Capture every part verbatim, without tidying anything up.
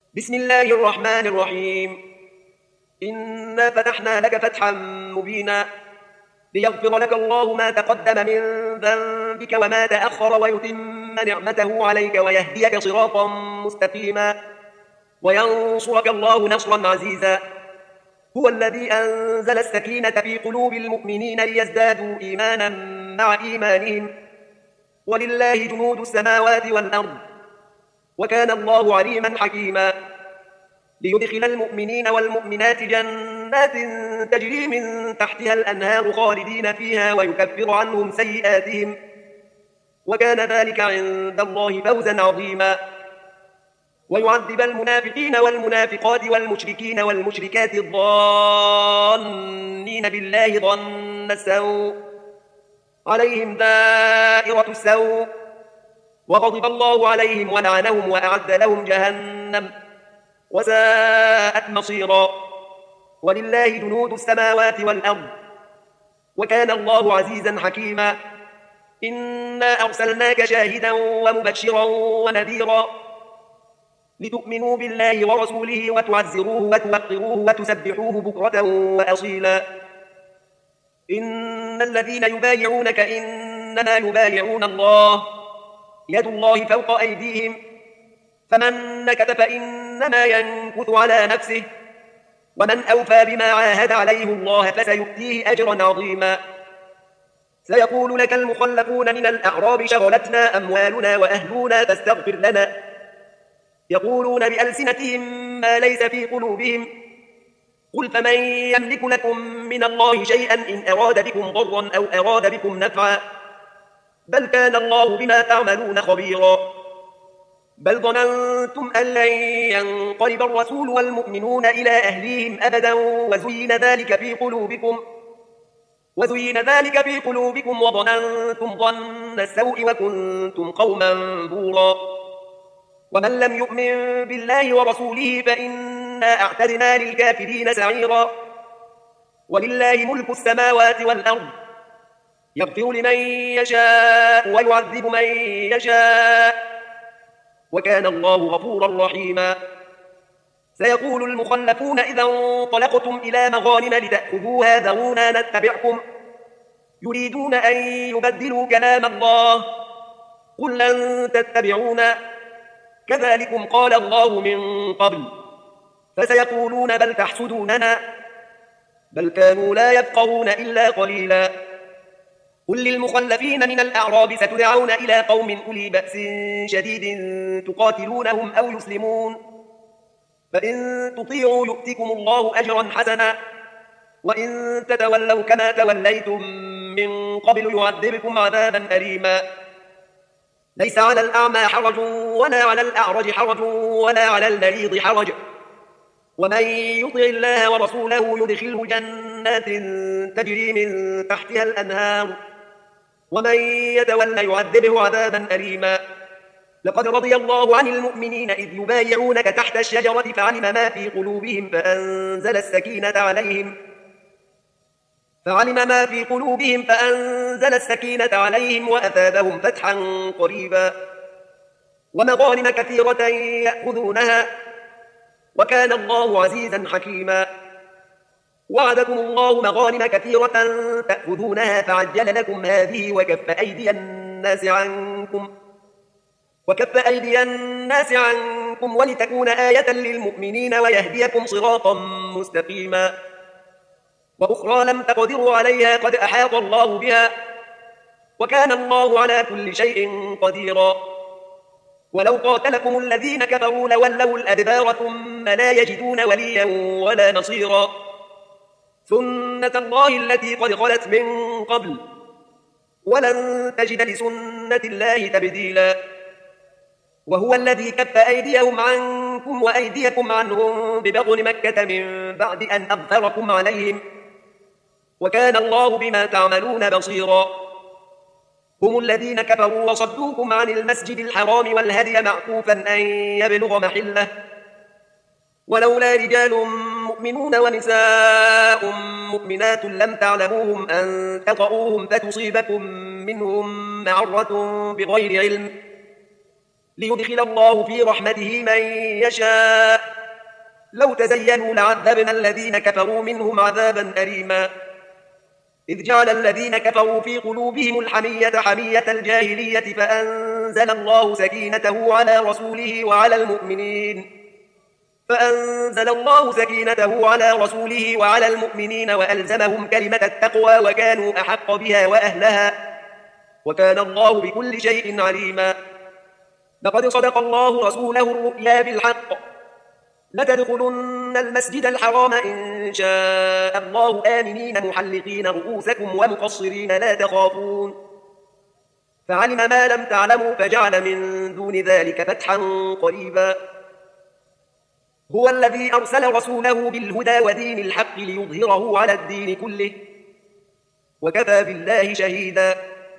بسم الله الرحمن الرحيم. إنا فتحنا لك فتحا مبينا ليغفر لك الله ما تقدم من ذنبك وما تأخر ويتم نعمته عليك ويهديك صراطا مستقيما وينصرك الله نصرا عزيزا. هو الذي أنزل السكينة في قلوب المؤمنين ليزدادوا إيمانا مع إيمانهم ولله جنود السماوات والأرض وكان الله عليما حكيما. ليدخل المؤمنين والمؤمنات جنات تجري من تحتها الأنهار خالدين فيها ويكفر عنهم سيئاتهم وكان ذلك عند الله فوزا عظيما. ويعذب المنافقين والمنافقات والمشركين والمشركات الظانين بالله ظن السوء عليهم دائرة السوء وغضب الله عليهم ولعنهم وأعد لهم جهنم وساءت مصيرا. ولله جنود السماوات والأرض وكان الله عزيزا حكيما. إنا أرسلناك شاهدا ومبشرا ونذيرا لتؤمنوا بالله ورسوله وتعزروه وتوقروه وتسبحوه بكرة وأصيلا. إن الذين يبايعونك إنما يبايعون الله يد الله فوق أيديهم فمن نكث فإنما ينكث على نفسه ومن أوفى بما عاهد عليه الله فسيؤتيه أجرا عظيما. سيقول لك المخلفون من الأعراب شغلتنا أموالنا وأهلنا فاستغفر لنا يقولون بألسنتهم ما ليس في قلوبهم قل فمن يملك لكم من الله شيئا إن أراد بكم ضرا أو أراد بكم نفعا بل كان الله بما تعملون خبيرا. بل ظننتم أن لن ينقلب الرسول والمؤمنون إلى أهليهم أبدا وزين ذلك في قلوبكم وزين ذلك في قلوبكم وظننتم ظن السوء وكنتم قوما بورا. ومن لم يؤمن بالله ورسوله فإنا أعتدنا للكافرين سعيرا. ولله ملك السماوات والأرض يغفر لمن يشاء ويعذب من يشاء وكان الله غفورا رحيما. سيقول المخلفون إذا انطلقتم إلى مغانم لتأخذوها ذرونا نتبعكم يريدون أن يبدلوا كلام الله قل لن تتبعونا كذلكم قال الله من قبل فسيقولون بل تحسدوننا بل كانوا لا يفقهون إلا قليلا. قل للمخلفين من الأعراب ستدعون إلى قوم أولي بأس شديد تقاتلونهم أو يسلمون فإن تطيعوا يؤتكم الله أجرا حسنا وإن تتولوا كما توليتم من قبل يعذبكم عذابا أليما. ليس على الأعمى حرج ولا على الأعرج حرج ولا على المريض حرج ومن يطع الله ورسوله يدخله جنات تجري من تحتها الأنهار ومن يتولى يعذبه عذابا أليما. لقد رضي الله عن المؤمنين إذ يبايعونك تحت الشجرة فعلم ما في قلوبهم فأنزل السكينة عليهم فعلم ما في قلوبهم فأنزل السكينة عليهم وأثابهم فتحا قريبا ومغانم كثيرة يأخذونها وكان الله عزيزا حكيما. وعدكم الله مغانم كثيرة تأخذونها فعجل لكم هذه وكف أيدي الناس عنكم وكف أيدي الناس عنكم ولتكون آية للمؤمنين ويهديكم صراطا مستقيما. وأخرى لم تقدروا عليها قد أحاط الله بها وكان الله على كل شيء قديرا. ولو قاتلكم الذين كفروا لولوا الأدبار ثم لا يجدون وليا ولا نصيرا. سنة الله التي قد خلت من قبل ولن تجد لسنة الله تبديلا. وهو الذي كف أيديهم عنكم وأيديكم عنهم ببطن مكة من بعد أن أظفركم عليهم وكان الله بما تعملون بصيرا. هم الذين كفروا وصدوكم عن المسجد الحرام والهدي معكوفا أن يبلغ محله ولولا رجال مؤمنون ونساء مؤمنات لم تعلموهم أن تطؤوهم فتصيبكم منهم معرة بغير علم ليدخل الله في رحمته من يشاء لو تزينوا لعذبنا الذين كفروا منهم عذابا أليما إذ جعل الذين كفروا في قلوبهم الحمية حمية الجاهلية فأنزل الله سكينته على رسوله وعلى المؤمنين فأنزل الله سكينته على رسوله وعلى المؤمنين وألزمهم كلمة التقوى وكانوا أحق بها وأهلها وكان الله بكل شيء عليما لقد صدق الله رسوله الرؤيا بالحق لتدخلن المسجد الحرام إن شاء الله آمنين محلقين رؤوسكم ومقصرين لا تخافون فعلم ما لم تعلموا فجعل من دون ذلك فتحا قريبا هو الذي أرسل رسوله بالهدى ودين الحق ليظهره على الدين كله وكفى بالله شهيدا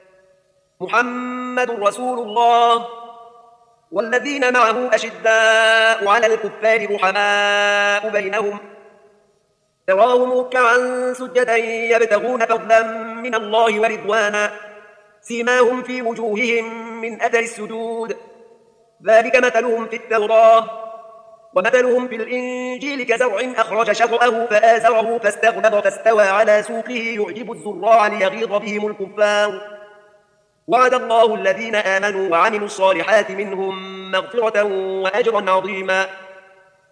محمد رسول الله والذين معه أشداء على الكفار رحماء بينهم تراهم ركعا سجدا يبتغون فضلا من الله ورضوانا سيماهم في وجوههم من أثر السجود ذلك مثلهم في التوراة ومثلهم في الإنجيل كزرع أخرج شطأه فآزره فاستغلظ فاستوى على سوقه يعجب الزراع ليغيظ بهم الكفار وعد الله الذين آمنوا وعملوا الصالحات منهم مغفرة وأجرا عظيما